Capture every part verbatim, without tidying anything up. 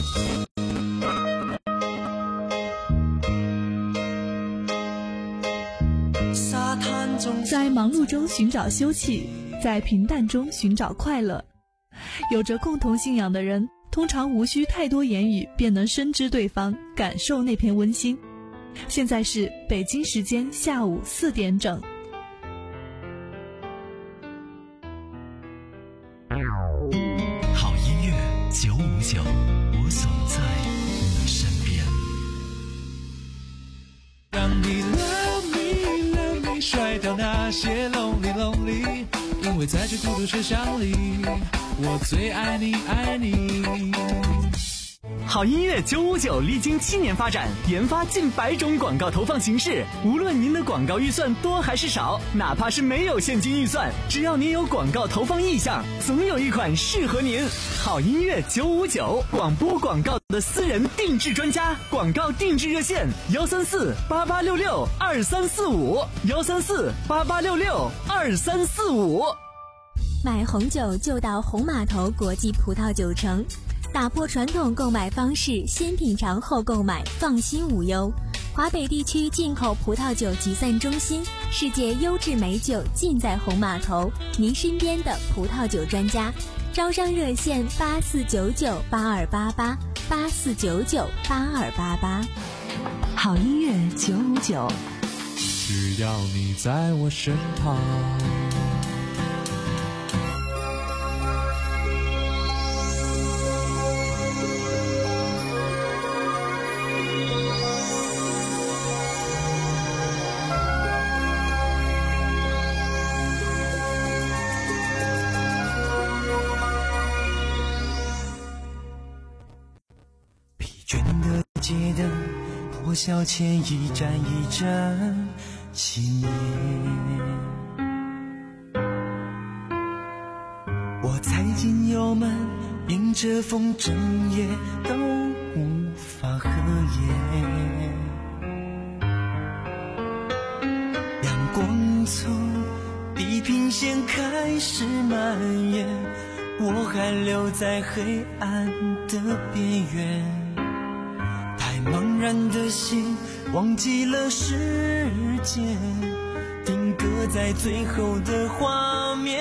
在忙碌中寻找休憩，在平淡中寻找快乐。有着共同信仰的人，通常无需太多言语便能深知对方，感受那片温馨。现在是北京时间下午四点整。 好音乐九五九，我总在你身边。 让你 love me love me， 甩掉那些 lonely lonely， 因为在这孤独车厢里，我最爱你爱你。 好音乐九五九历经七年发展，研发近百种广告投放形式。无论您的广告预算多还是少，哪怕是没有现金预算，只要您有广告投放意向，总有一款适合您。好音乐九五九，广播广告的私人定制专家，广告定制热线幺三四八八六六二三四五幺三四八八六六二三四五。 买红酒就到红码头国际葡萄酒城。打破传统购买方式，先品尝后购买，放心无忧。华北地区进口葡萄酒集散中心，世界优质美酒尽在红码头，您身边的葡萄酒专家。招商热线八四九九八二八八八四九九八二八八。 好音乐九五九， 只要你在我身旁。 街灯破晓前一盏一盏熄灭，我踩进油门，迎着风整夜都无法合眼。阳光从地平线开始蔓延，我还留在黑暗的边缘。茫然的心忘记了时间，定格在最后的画面。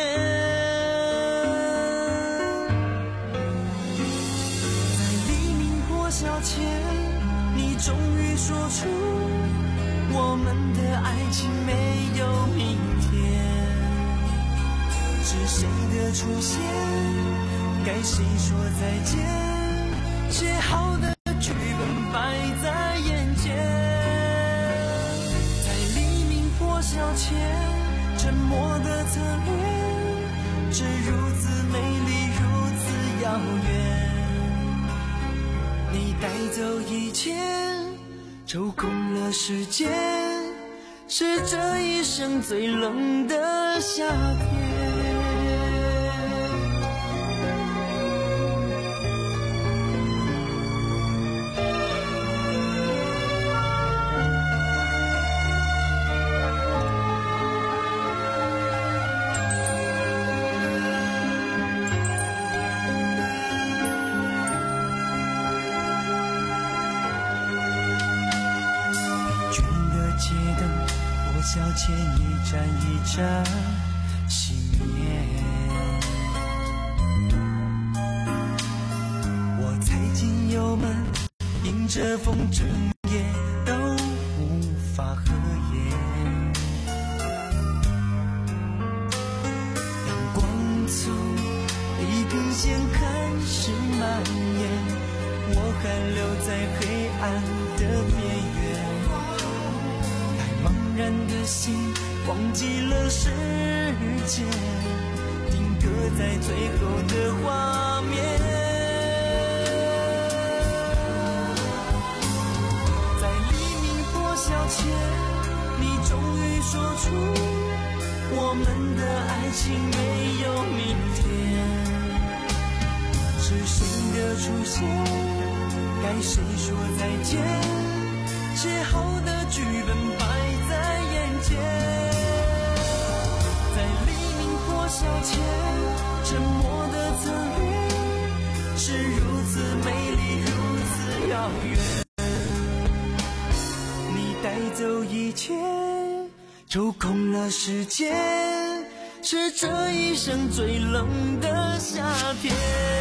在黎明破晓前，你终于说出我们的爱情没有明天。是谁的出现，该谁说再见，写好的剧本摆在眼前，在黎明破晓前，沉默的侧脸，是如此美丽，如此遥远。你带走一切，抽空了时间，是这一生最冷的夏天。消遣一盏一盏熄灭，我踩进油门，迎着风整夜都无法合眼。阳光从地平线开始蔓延，我还留在黑暗的边缘。茫然的心忘记了时间，定格在最后的画面。在黎明破晓前，你终于说出我们的爱情没有明天。是谁的出现，该谁说再见，写好的剧本摆在眼前。在黎明破晓前，沉默的侧脸，是如此美丽，如遥远。你带走一切，抽空了时间，是这一生最冷的夏天。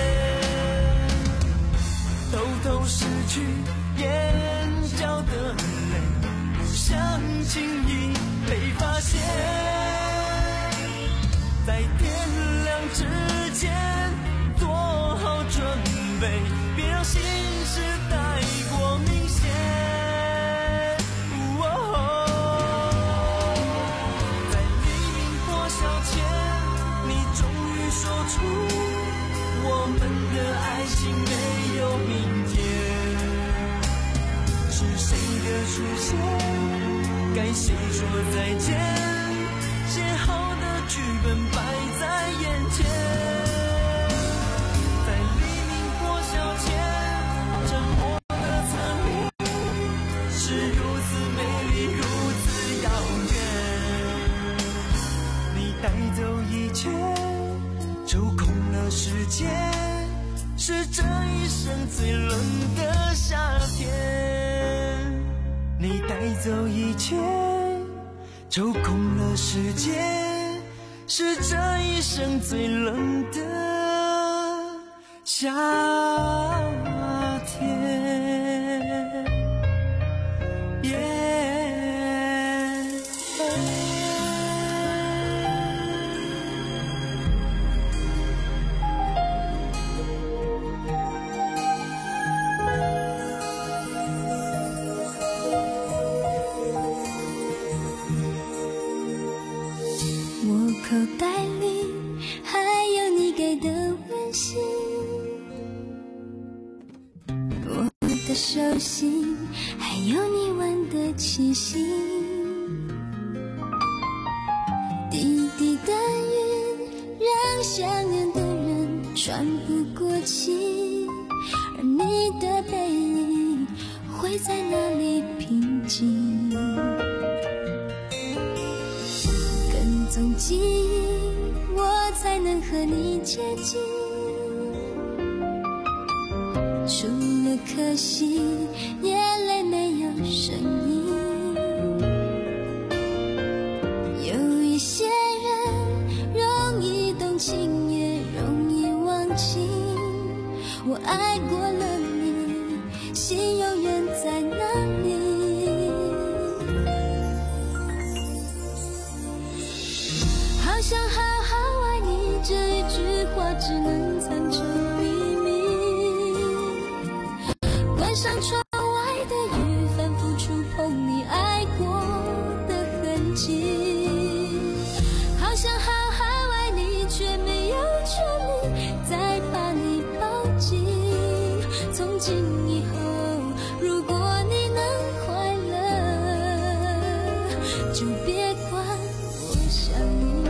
偷偷失去眼角的泪，不想轻易被发现，在天亮之前做好准备，别让心事太过明显。在黎明破晓前，你终于说出我们的爱情没有明天。是谁的出现，该谁说再见，写好的剧本摆在眼前。在黎明破晓前，沉默的参与是如此美丽，如此遥远。你带走一切，抽空了时间，是这一生最冷的夏天。你带走一切，抽空了时间，是这一生最冷的夏天。Yeah. 口袋里还有你给的温馨，我的手心还有你闻的气息，滴滴的雨让相恋的人喘不过气，而你的背影会在哪里平静？跟踪记忆，我才能和你接近。除了可惜，眼泪没有声音。有一些人容易动情，也容易忘情。我爱过了你，心永远在哪里？好想好好爱你，这一句话只能藏成秘密。关上窗外的雨，反复触碰你爱过的痕迹。好想好好爱你，却没有权利再把你抱紧。从今以后，如果你能快乐，就别管我想你。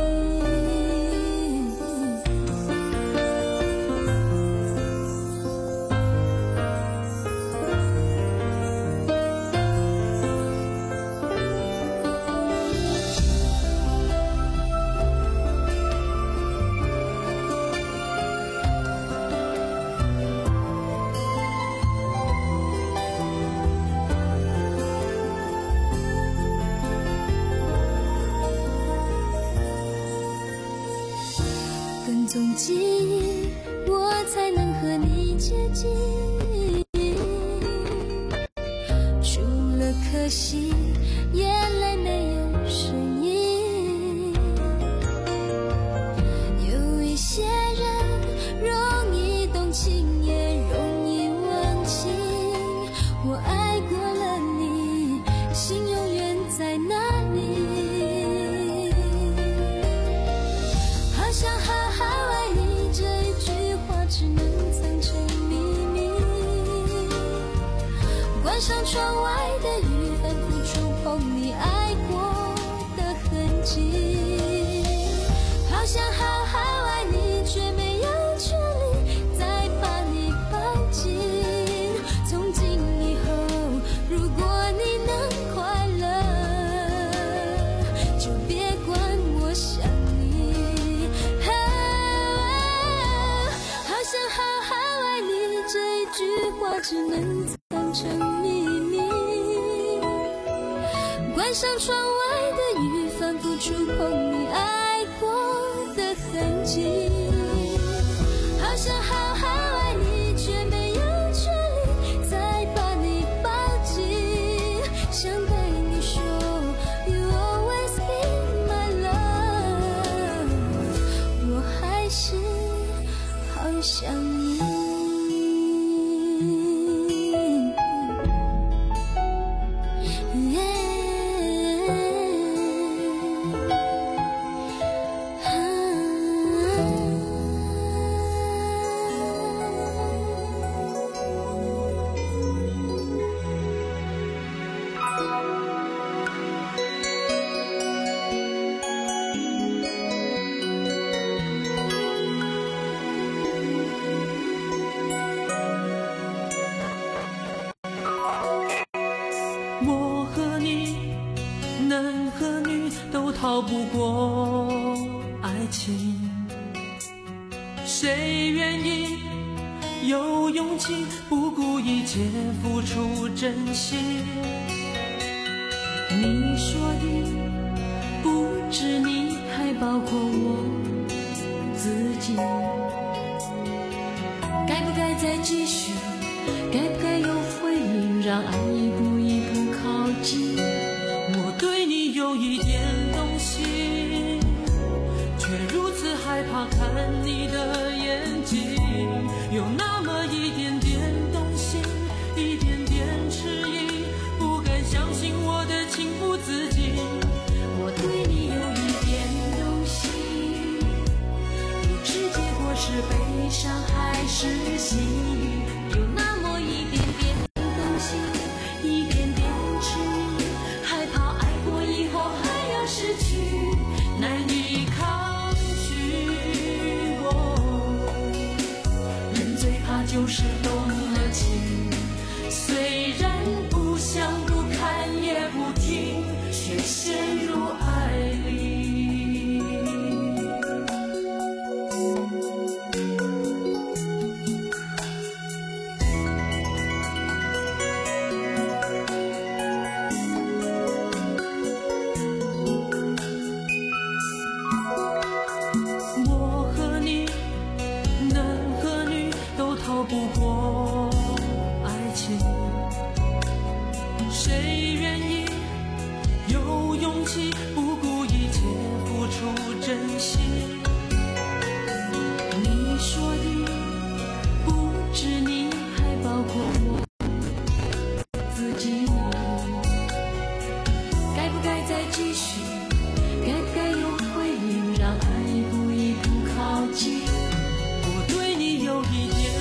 跟踪记忆，我才能和你接近。除了可惜，眼泪没有声音。有一些人容易动情，也容易忘情。我爱过了你，心永远在那里。好想好好爱你，这一句话只能藏成秘密。关上窗外的雨，反复触碰你爱过的痕迹。好想好好爱你，却没有权利再把你抱紧。从今以后，如果你能快乐，就别管我想你。好想好好爱你，这一句话话只能藏成秘密。关上窗外的雨，反复触碰你爱过的痕迹。好想好好爱你，却没有权利再把你抱紧。想对你说 You always be my love， 我还是好想你。 我和你，男和女都逃不过爱情，谁愿意有勇气不顾一切付出真心？你说的不止你，还包括我自己。该不该再继续？该不该有回应，让爱一步一步靠近？我对你有一点动心，却如此害怕看你的眼睛，有那么一点点动心，一点点迟疑，不敢相信我的情不自禁。我对你有一点动心，不知结果是悲伤还是幸运。有那么一点点动心，一点点迟疑，害怕爱过以后还要失去，难以抗拒。我人最怕就是动了情，虽然不想不看也不听，却陷入爱里。逃不过爱情，谁愿意有勇气不顾一切付出真心？你说的不止你，还包括我自己。该不该再继续？该不该有回应，让爱一步一步靠近？我对你有一点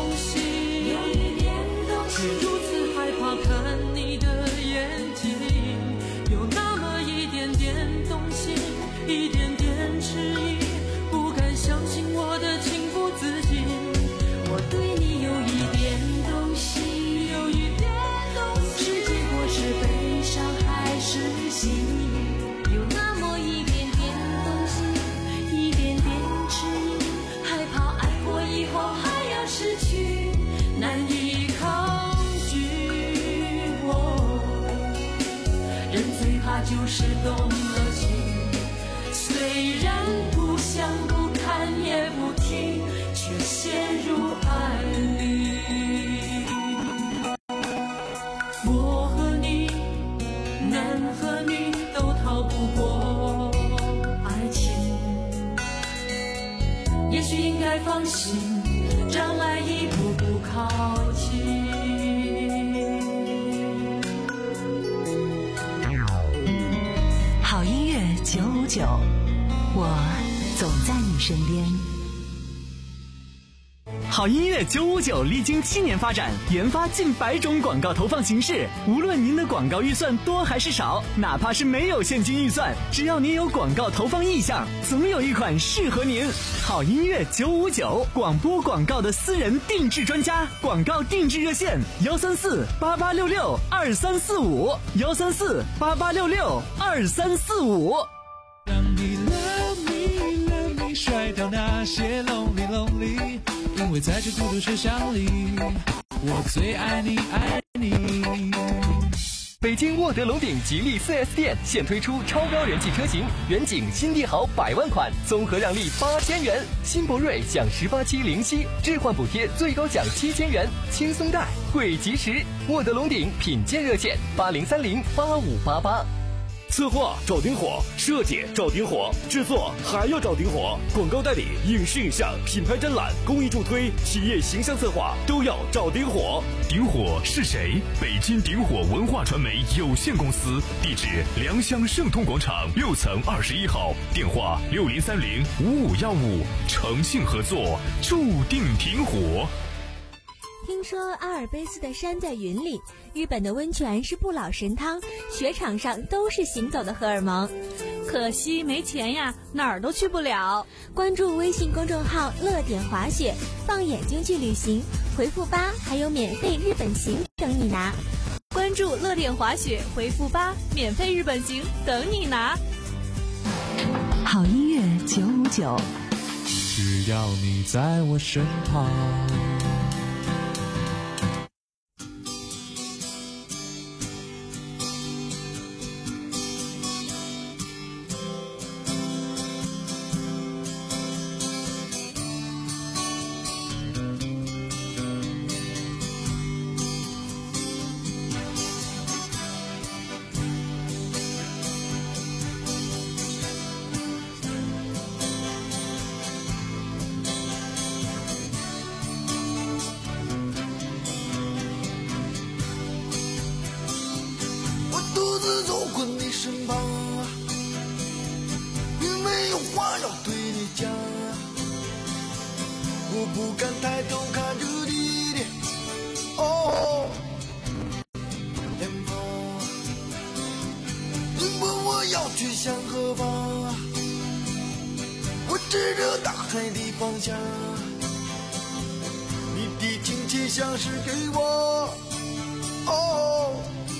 却如此害怕看你的眼睛，有那么一点点动心，一点点迟疑，不敢相信我的情不自禁。我对你有一点动心，有一点动心，不知结果是悲伤还是幸运。有那么一点点动心，一点点迟疑，害怕爱过以后还要失去，难以抗拒。人最怕就是动了情，虽然不想不看也不听，却陷入爱里。我和你，男和女都逃不过爱情，也许应该放心，让爱一步步靠近。 好音乐九五九，我总在你身边。 好音乐九五九历经七年发展，研发近百种广告投放形式。无论您的广告预算多还是少，哪怕是没有现金预算，只要您有广告投放意向，总有一款适合您。好音乐九五九，广播广告的私人定制专家，广告定制热线：幺三四八八六六二三四五，幺三四八八六六二三四五。 让你 love me love me 甩掉那些 lonely lonely，因为在这孤独车厢里， 我最爱你爱你。 北京沃德龙鼎吉利 四 S 店现推出超高人气车型，远景新帝豪百万款，综合让利八千元；新博瑞享十八期零息，置换补贴最高享七千元，轻松贷，贵及时。沃德龙鼎品鉴热线：八零三零八五八八。 策划找顶火，设计找顶火，制作还要找顶火，广告代理、影视影像、品牌展览、公益助推、企业形象策划都要找顶火。 顶火是谁？北京顶火文化传媒有限公司，地址良乡盛通广场六层二十一号，电话六零三零五五幺五，诚信合作，注定顶火。 听说阿尔卑斯的山在云里，日本的温泉是不老神汤，雪场上都是行走的荷尔蒙。 可惜没钱呀，哪儿都去不了。 关注微信公众号乐点滑雪，放眼睛去旅行，回复八还有免费日本行等你拿。 关注乐点滑雪，回复八，免费日本行等你拿。 好音乐九五九， 只要你在我身旁。 走过你身旁，并没有话要对你讲，我不敢抬头看着你的哦脸庞。你问我要去向何方，我指着大海的方向，你的亲切像是给我哦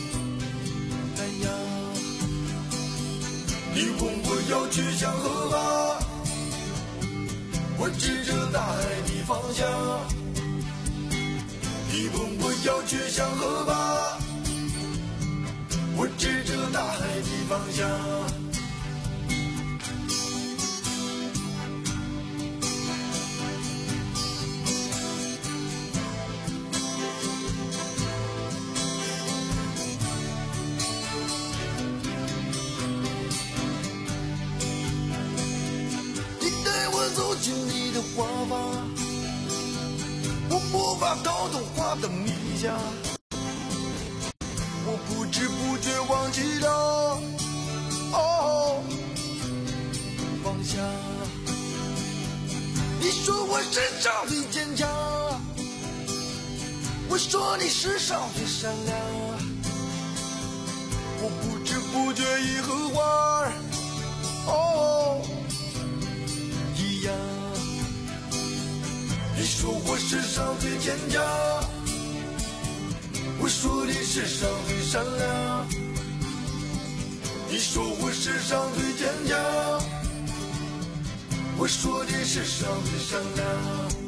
你问我要去向何方，我指着大海的方向。你问我要去向何方，我指着大海的方向。走进你的花房，我无法逃脱花的迷香，我不知不觉忘记了哦方向。你说我世上最坚强，我说你世上最善良，我不知不觉已和花哦你说我世上最坚强，我说你世上最善良。你说我世上最坚强，我说你世上最善良。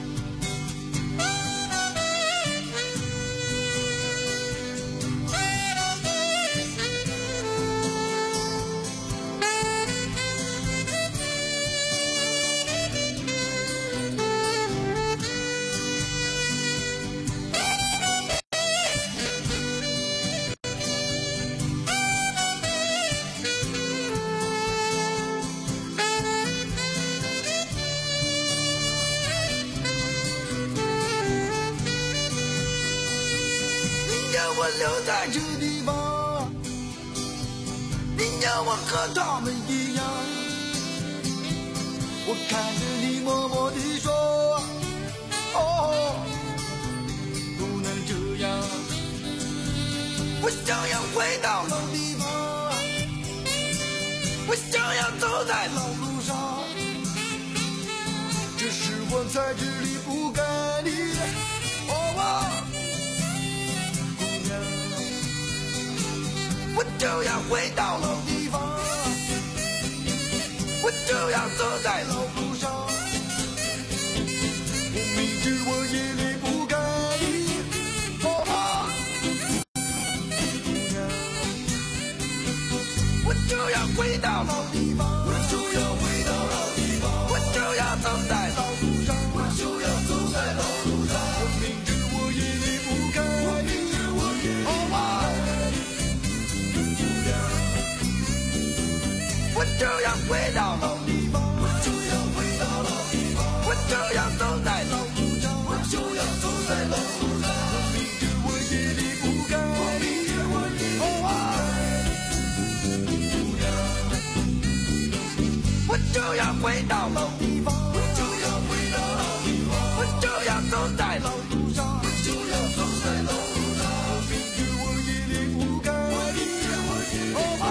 我留在这地方，你让我和他们一样。我看着你默默地说，哦，不能这样。我想要回到老地方，我想要走在老路上，这是我在这里不该的。哦啊我就要回到老地方，我就要走在老路上。我明知我也离不开你， 回到老地方，我就要回到老地方，我就要走在老路上，我就要走在老路上。我明知我也离不开，我明知我也离不开，我就要回到老地方，我就要回到老地方，我就要走在老路上，我就要走在老路上。我明知我也离不开，我明知我也离不开。我就要回到老地方，我就要回到老地方，我就要走在老路上，我就要走在老路上。我明知我也离不开，我明知我也离不开。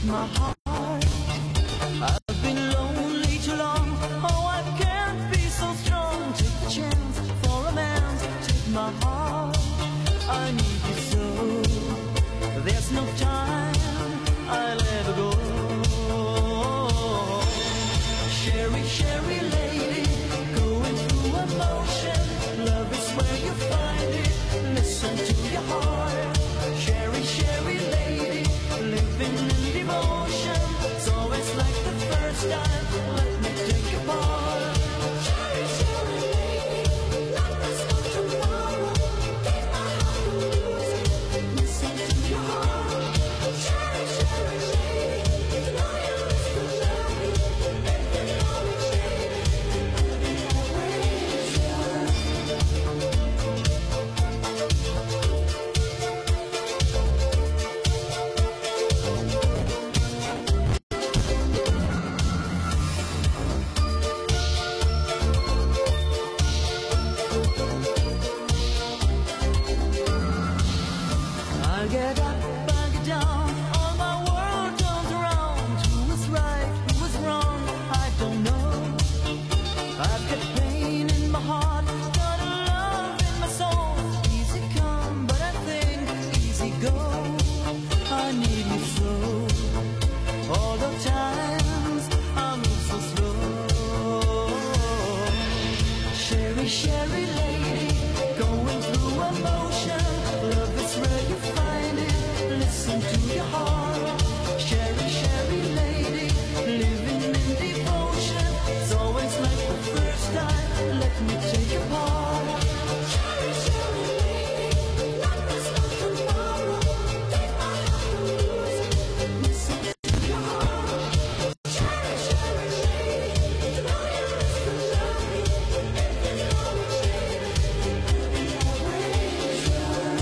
I've been lonely too long. Oh, I can't be so there's no time I'll ever go. Sherry, Sherry lady, going through emotion. Love is where you find it. Listen to your heart. Sherry, Sherry lady, living in devotion. It's always like the first time. Let me take you part. Sherry, Sherry lady, life is not tomorrow. Take my heart and lose it. Listen to your heart. Sherry, Sherry lady, you know you miss the love. If you know me, shady, I'll be always yours. I get up, I get down, all my world turns around. Who is right, who is wrong, I don't know. I've got pain in my heart, got a love in my soul. Easy come, but I think easy go. I need you so. All the times I move so slow. Sherry, Sherry lady, going through emotion. Love is where you find it. Listen to your heart. Sherry, Sherry lady, living in devotion. It's always like the first time. Let me take your part. Sherry, Sherry lady, life is not tomorrow. Take my heart and lose it. Listen to your heart. Sherry, Sherry lady, you know you miss the love. If you know me, shady, I'll be always yours.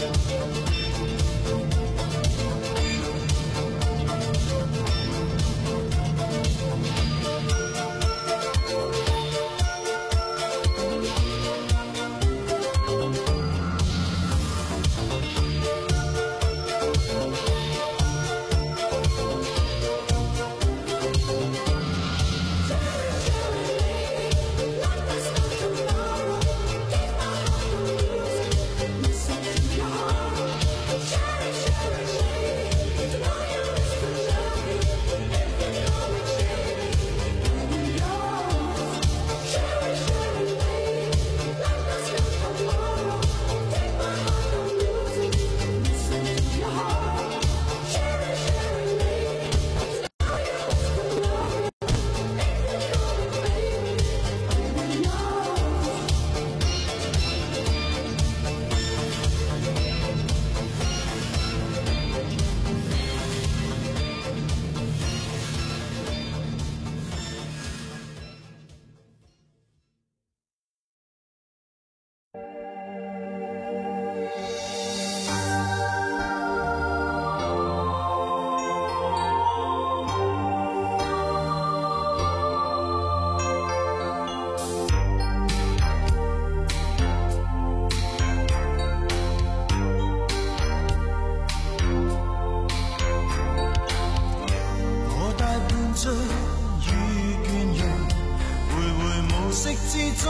我大半醉與倦容，徘徊無色之中，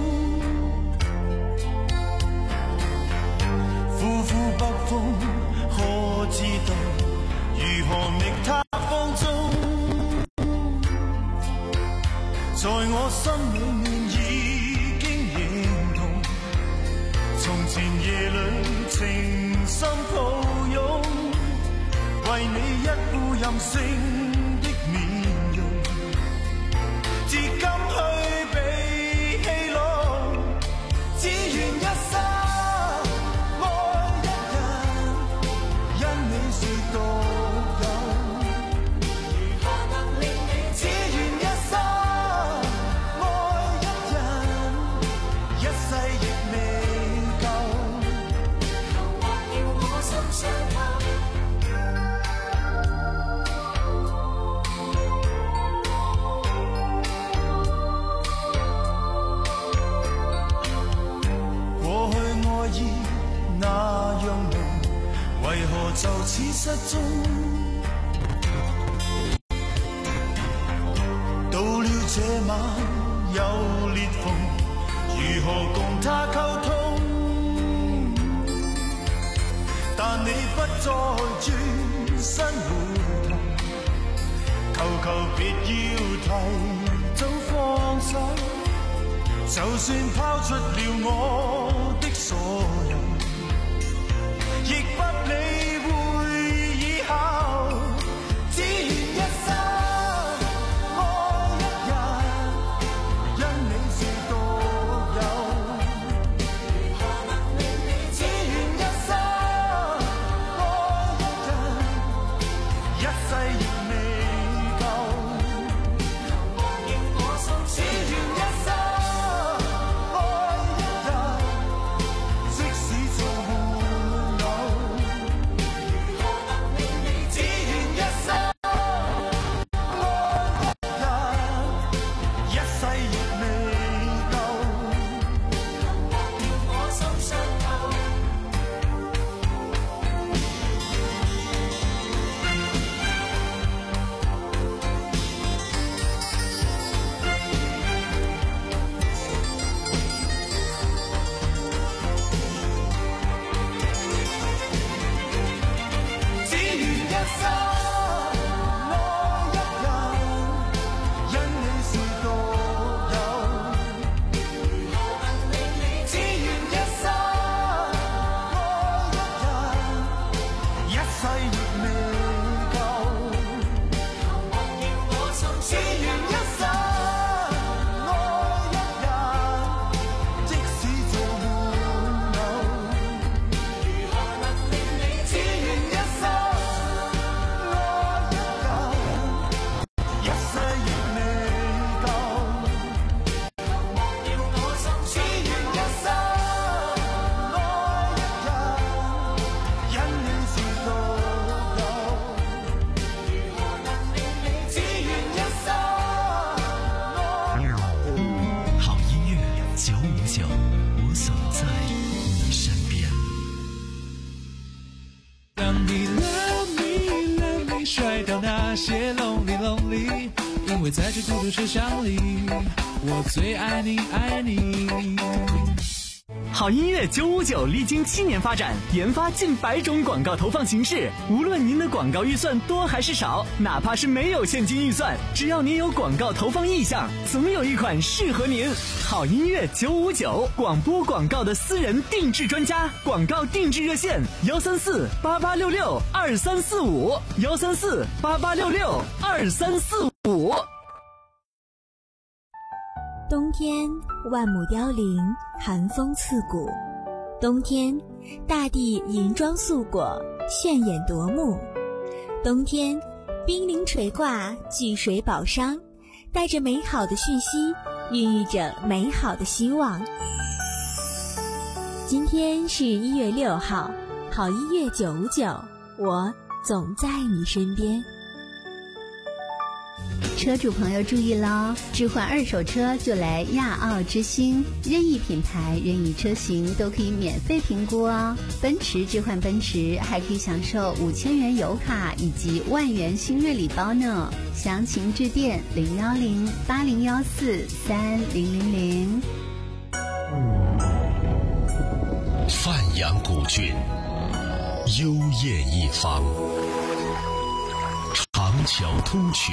呼呼北風，可知道如何覓他放縱？在我心裏面已經認同，從前夜裏情深抱擁。為你一副任性的面容，至今去比戲弄，只願一生愛一人，因你是獨有。如何能令你只願一生愛一人，一世亦未夠。求或要我心相透。那樣濃，為何就此失蹤？到了這晚有裂縫，如何共他溝通？但你不再。 求別要提早放手，就算拋出了我的所有，亦不理會以後，只願一生愛一日，因你是獨有，只願一生愛一日，一世亦未夠，只願一生愛一日，即使做沒有，只願一生愛一日，一世亦未夠，叫我心傷透。只願一生愛一日，因你是獨有，只願一生愛一日，一世亦未夠，只願一生愛一日，即使做沒有，只願一生愛一日，一世亦未夠，只願一生愛一日，因你是獨有，只願一生愛。 好音乐九五九，我总在你身边。 让你 love me love me 甩掉那些 lonely lonely， 因为在这孤独车厢里，我最爱你爱你。 好音乐九五九历经七年发展，研发近百种广告投放形式。无论您的广告预算多还是少，哪怕是没有现金预算，只要您有广告投放意向，总有一款适合您。好音乐九五九，广播广告的私人定制专家，广告定制热线：幺三四八八六六二三四五，幺三四八八六六二三四五。 冬天万木凋零，寒风刺骨。冬天大地银装素裹，炫眼夺目。冬天冰凌垂挂，巨水宝商，带着美好的讯息，孕育着美好的希望。今天是一月六号，好音乐九五九，我总在你身边。 车主朋友注意喽，置换二手车就来亚奥之星，任意品牌任意车型都可以免费评估哦。奔驰置换奔驰还可以享受五千元油卡以及万元新锐礼包呢，详情致电零幺零八零幺四三零零零。 范阳古郡，幽艳一方，长桥通衢，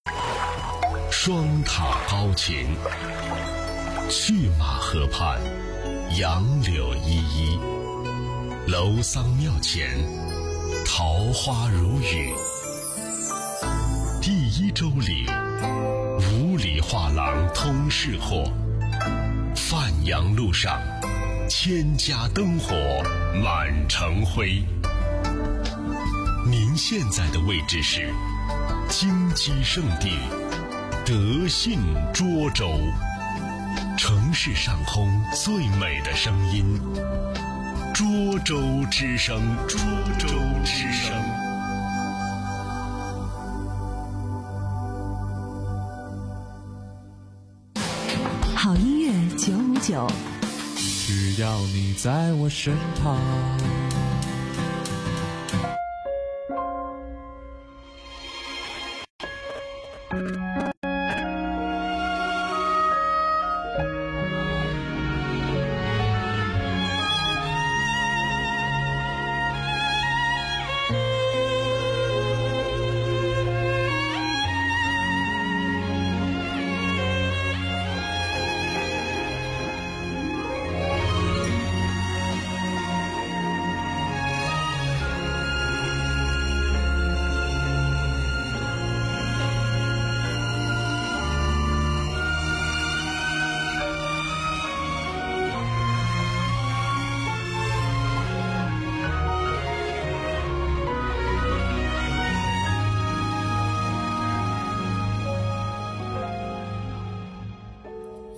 双塔高琴，去马河畔，杨柳依依，楼桑庙前，桃花如雨。第一州里，五里画廊通市货，范阳路上，千家灯火满城辉。您现在的位置是金鸡圣地德信涿州，城市上空最美的声音，涿州之声，涿州之声。 好音乐九五九， 只要你在我身旁。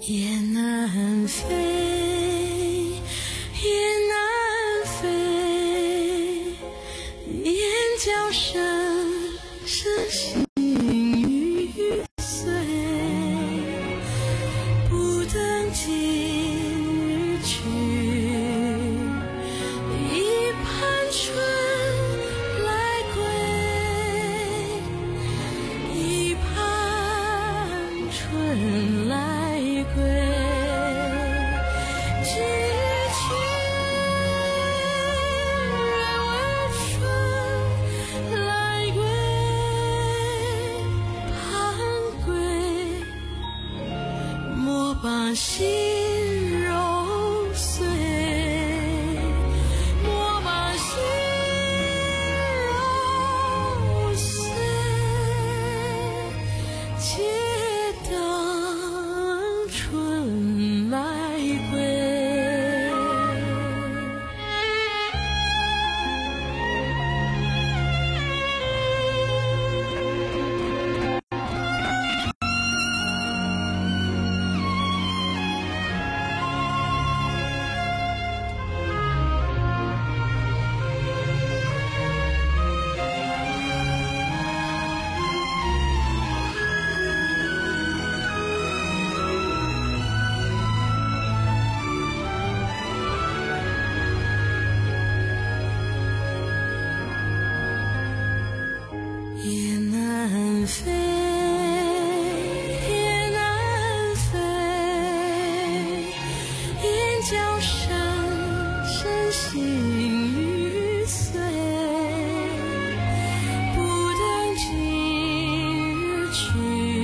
也难飞，也难飞，眼角上升星欲碎，不等今日去，一盘春来归，一盘春来归。把心揉碎，莫把心揉碎，且等春来归。也难飞，也难飞，眼角上升星欲碎，不等今日去，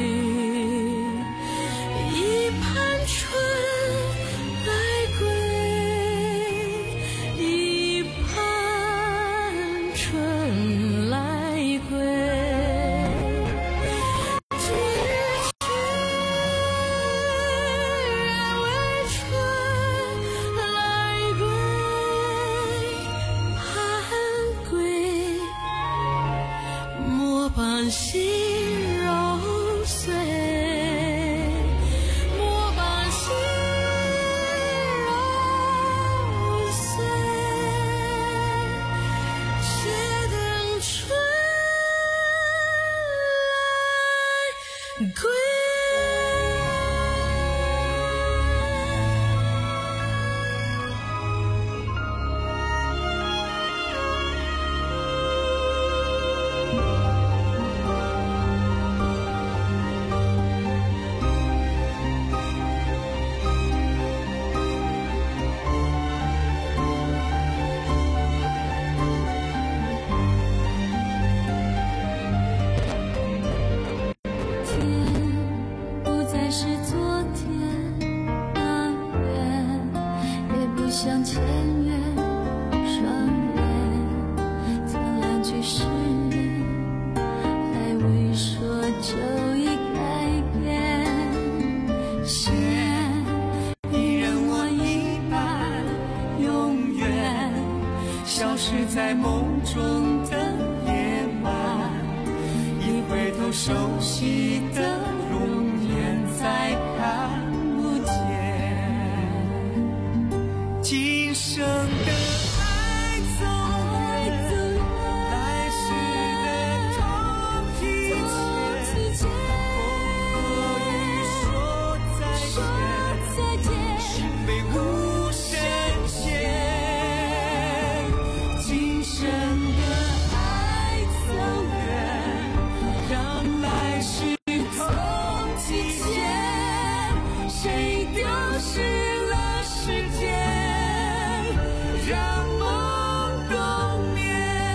一盘春来归，一盘春来归。把心揉碎，莫把心揉碎，且等春来归。像千缘双缘，曾来去誓言，还未说就已改变。线你任我一半，永远消失在梦中的夜晚。一回头，熟悉的容颜再看不见。今生的爱走远，来世的同提前。风和雨说再见，心被无声牵。今生的爱走远，让来世同提前。谁丢失了时间？让梦冬眠。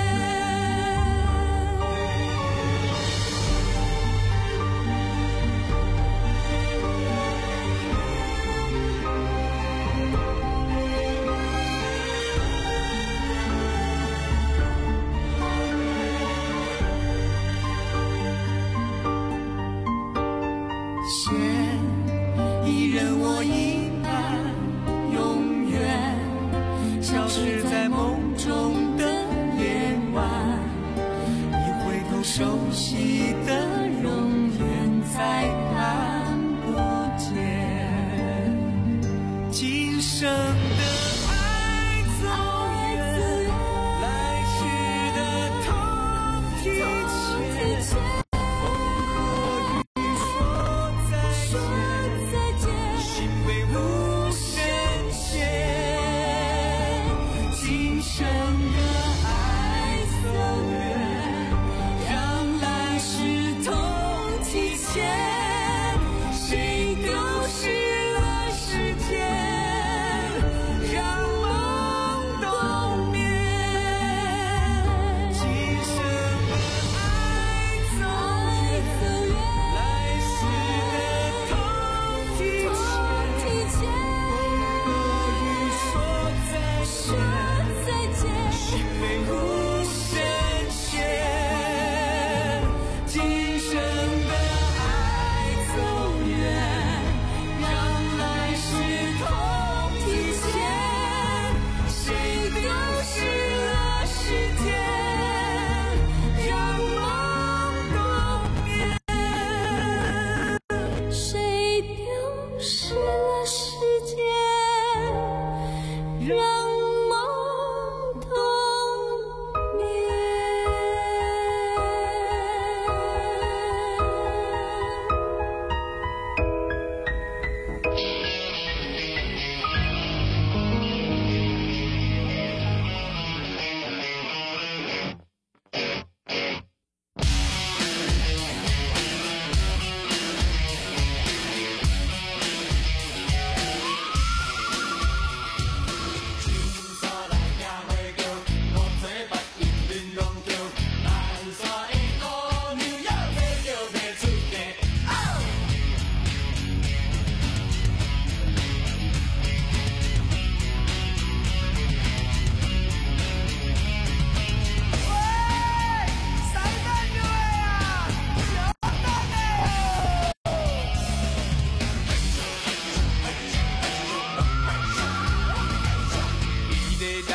线已任我一半，永远消失在梦中的夜晚。一回头，熟悉的容颜再看不见。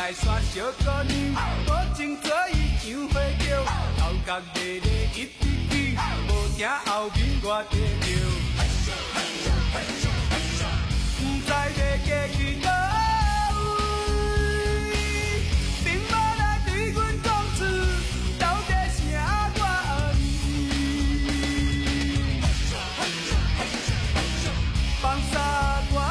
来耍小姑娘，保证做伊样花轿，头壳热热一直起，无惊后面我地着。不知要嫁去倒位，并无来对阮讲出到底啥原因。放下我。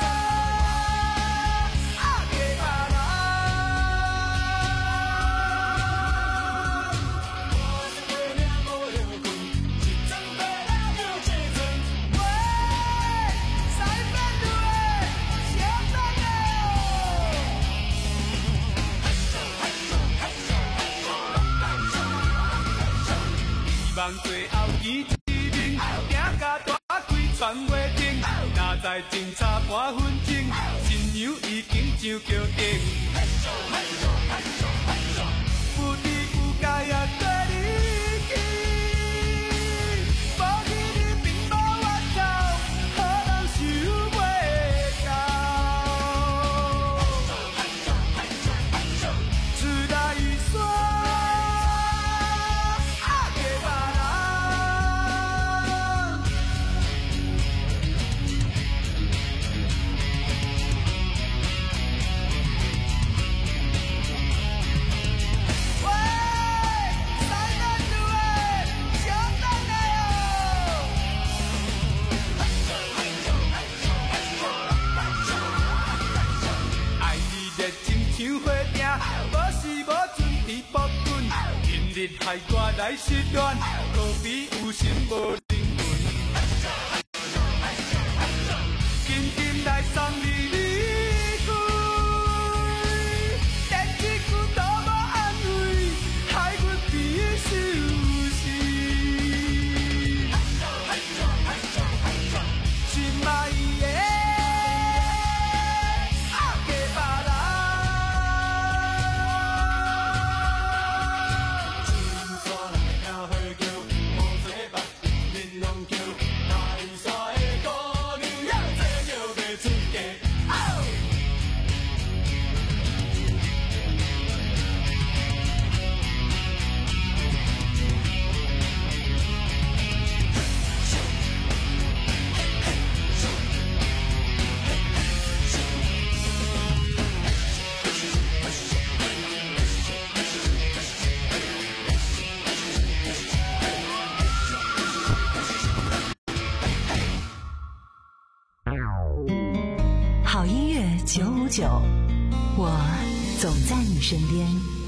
望最后见一面，行甲大开传袂停，哪知前差半分钟，新娘已经上桥顶。不知不该也跟你去，无去你并无我头，好人想袂到。出来说。像花瓶，无时无准伫搏滚，今日害我来失恋，何必有心无灵魂？紧紧来送你离开，连一句都无安慰，害阮悲受死。心爱的。 好音乐九五九，我总在你身边。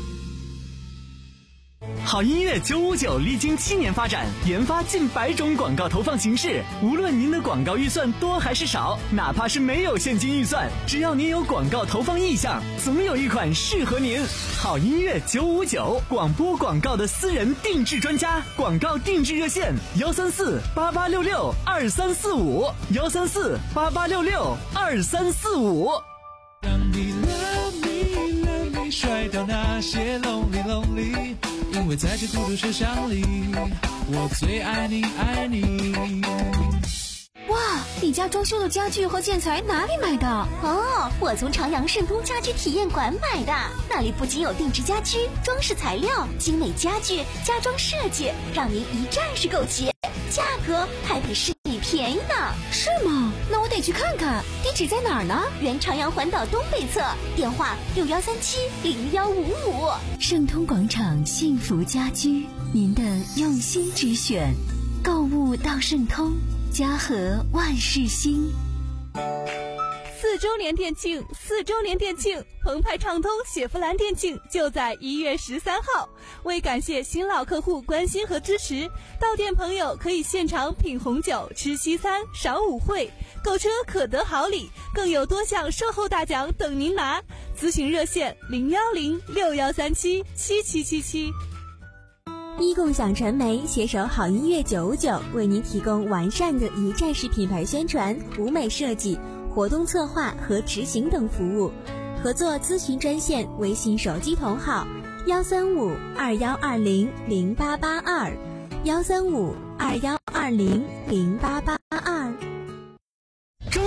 好音乐九五九历经七年发展，研发近百种广告投放形式。无论您的广告预算多还是少，哪怕是没有现金预算，只要您有广告投放意向，总有一款适合您。好音乐九五九，广播广告的私人定制专家，广告定制热线：幺三四八八六六二三四五，幺三四八八六六二三四五。 让你 love me love me， 甩掉那些 lonely lonely。因为在这孤独世上里，我最爱你爱你。 哇，你家装修的家具和建材哪里买的？ 哦，我从长阳盛通家居体验馆买的，那里不仅有定制家居、装饰材料、精美家具、家装设计，让您一站式购齐，价格还比市里便宜呢。 是吗？那我得去看看。地址在哪儿呢？ 原长阳环岛东北侧，电话六幺三七零幺五五。 盛通广场幸福家居，您的用心之选，购物到盛通。家和万事兴。 四周年店庆，四周年店庆，澎湃畅通雪佛兰店庆就在一月十三号。为感谢新老客户关心和支持，到店朋友可以现场品红酒、吃西餐、赏舞会，购车可得好礼，更有多项售后大奖等您拿。咨询热线零幺零六幺三七七七七七。 一共享传媒携手好音乐九五九，为您提供完善的一站式品牌宣传、舞美设计、活动策划和执行等服务。合作咨询专线：微信手机同号幺三五二幺二零零八八二，幺三五二幺二零零八八二。 中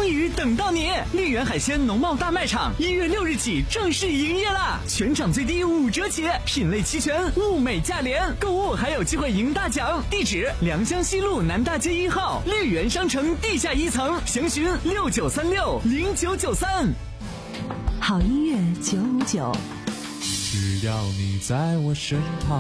终于等到你！丽园海鲜农贸大卖场一月六日起正式营业啦！全场最低五折起，品类齐全，物美价廉，购物还有机会赢大奖。地址：良乡西路南大街一号丽园商城地下一层，详询六九三六零九九三。 好音乐九五九， 只要你在我身旁。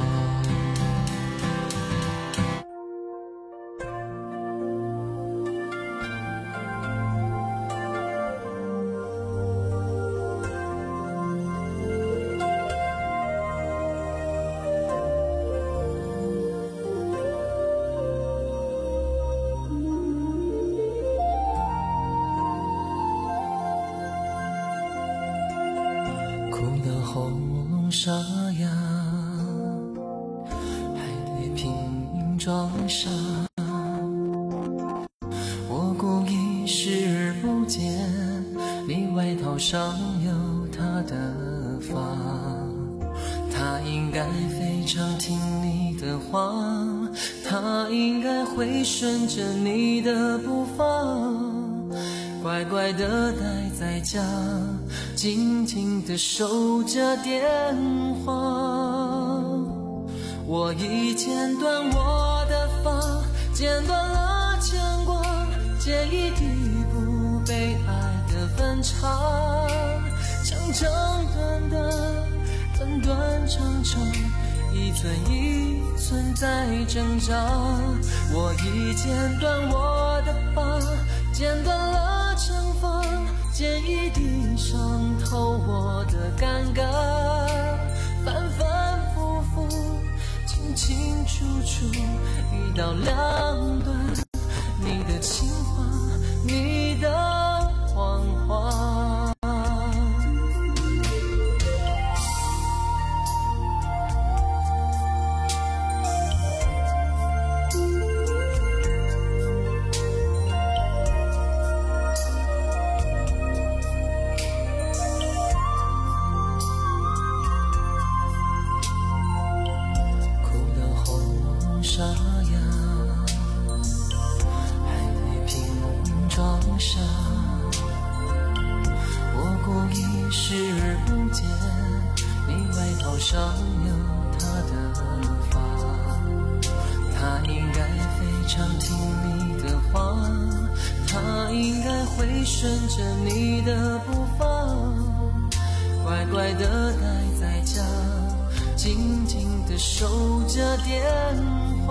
喉咙沙哑，还得拼命装傻。我故意视而不见，你外套上有他的发，他应该非常听你的话，他应该会顺着你的步伐，乖乖地待在家，静静地守着电话。我已剪断我的发，剪断了牵挂，剪一地不被爱的分岔，长长短短，短短长长，一寸一寸在挣扎。我已剪断我的发，剪断了惩罚，剪一地伤透我的尴尬，反反复复，清清楚楚，一刀两断。你的情话，你的谎话，沙哑，还得拼命装傻。我故意视而不见，你外套上有他的发，他应该非常听你的话，他应该会顺着你的步伐，乖乖地待在家，静静地守着电话。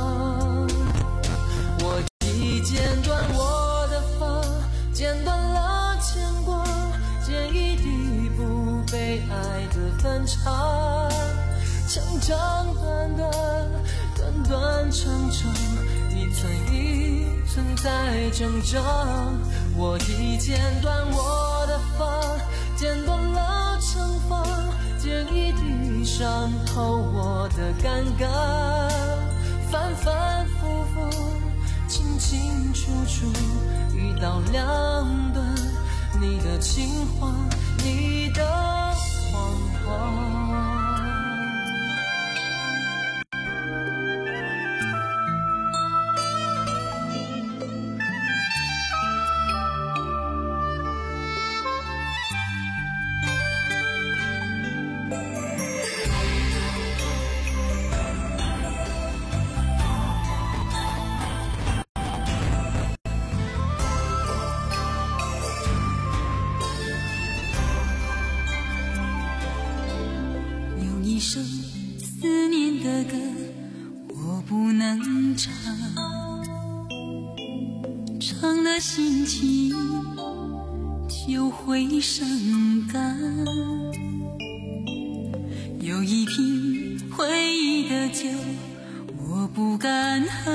我已剪断我的发，剪断了牵挂，剪一地不被爱的分岔，长长短短，短短长长，一寸一寸在挣扎。我已剪断我的发，剪断了惩罚，剪一地伤透我的尴尬，反反复复，清清楚楚，一刀两断。你的情话，你的谎话。 一首思念的歌，我不能唱，唱了心情就会伤感。有一瓶回忆的酒，我不敢喝，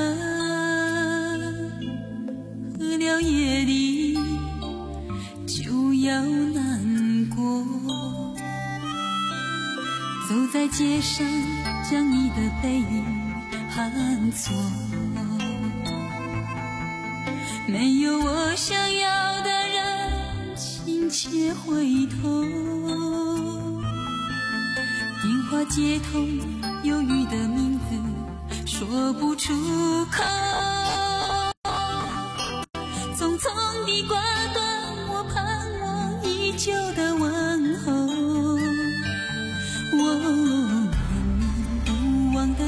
喝了夜里就要难过。走在街上，将你的背影喊错，没有我想要的人亲切回头，电话接通，犹豫的名字说不出口，匆匆地挂断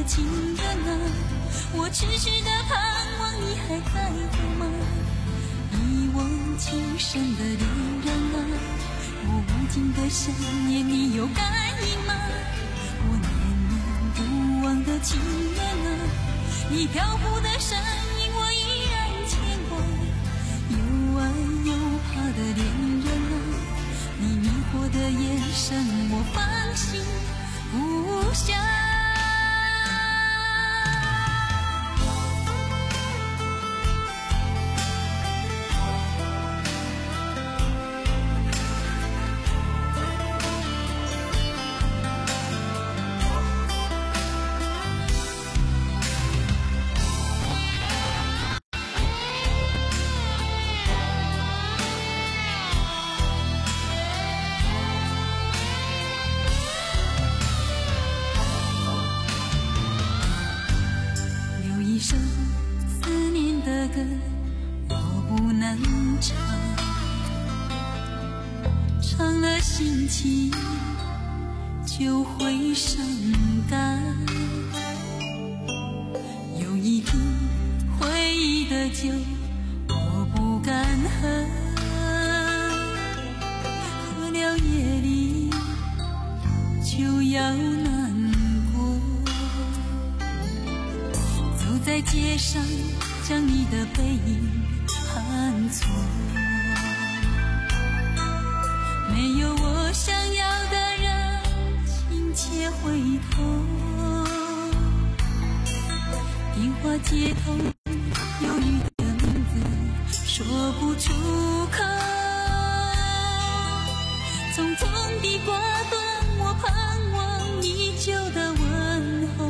情人啊，我痴痴的盼望你还在乎吗？一往情深的恋人啊，我无尽的想念你有感应吗？我念念不忘的情人啊，你漂浮的身影我依然牵挂。又爱又怕的恋人啊，你迷惑的眼神我放心不下。唱了心情就会伤感，有一瓶回忆的酒我不敢喝，喝了夜里就要难过。走在街上将你的背影看错，没有我想要的人亲切回头，电话接通有你的名字说不出口，匆匆的挂断我盼望已久的问候。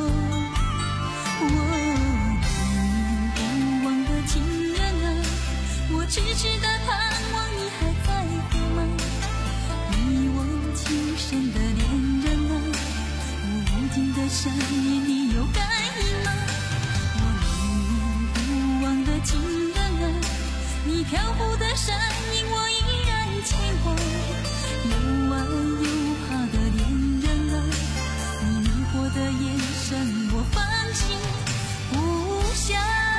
我念念不忘的情人啊，我痴痴的盼望你还在乎吗？一往情深的恋人啊，我无尽的想念你有感应吗？我念念不忘的情人啊，你漂浮的身影我依然牵挂。又爱又怕的恋人啊，你迷惑的眼神我放心不下。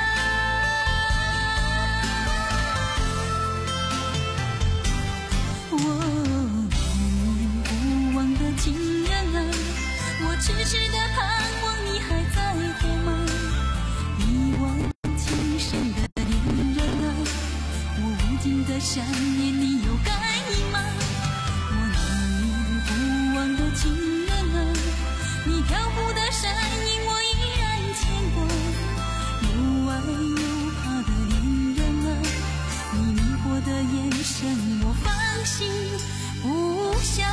情人啊，我痴痴的盼望你还在乎吗？一往情深的恋人啊，我无尽的想念你有感应吗？我念念不忘的情人啊，你漂浮的身影我依然牵挂。又爱又怕的恋人啊，你迷惑的眼神我放心不下。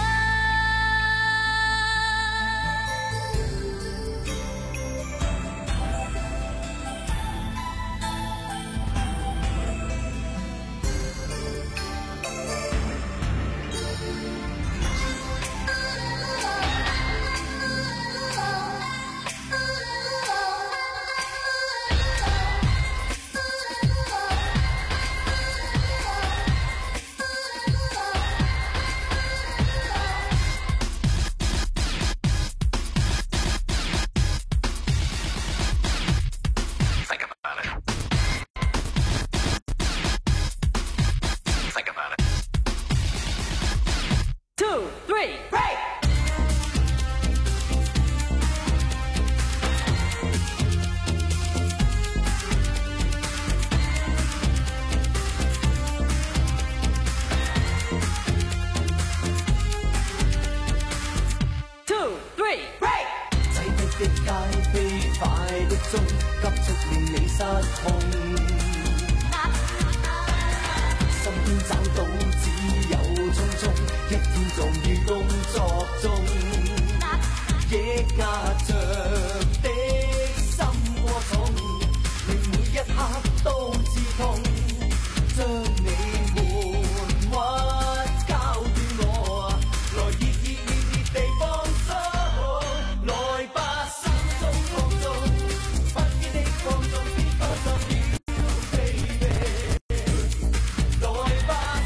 來吧。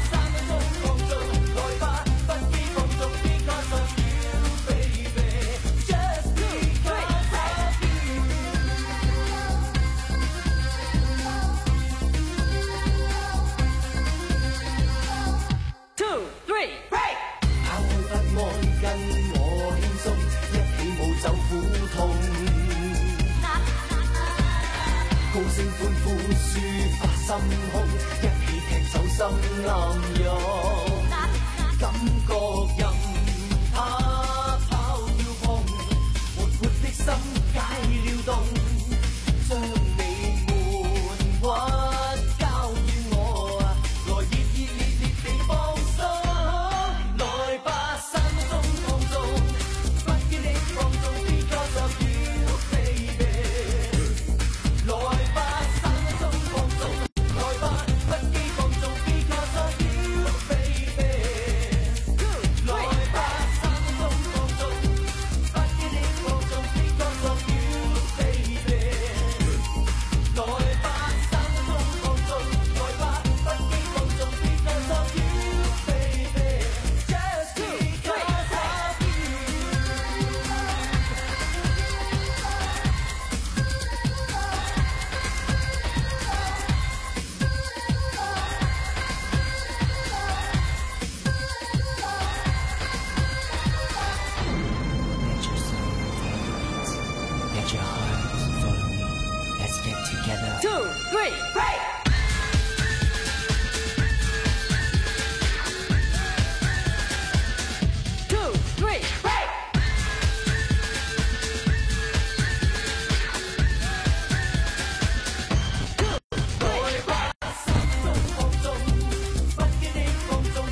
心胸，一起踢走心暗涌，感覺任它跑跳碰，活活的心解了凍，將你悶屈交予我，來熱熱烈烈地放鬆，來吧山中放縱，不羈的放縱 because of you baby， 來吧山中放縱，來吧不羈放縱 because of you baby， 來吧山中放縱，不羈的放縱 because of you baby， 來吧山中放縱，來吧不羈放縱 because of you baby，just because of you。Let your soul follow it. Let your heart follow me. Let's get together. Two, three, break!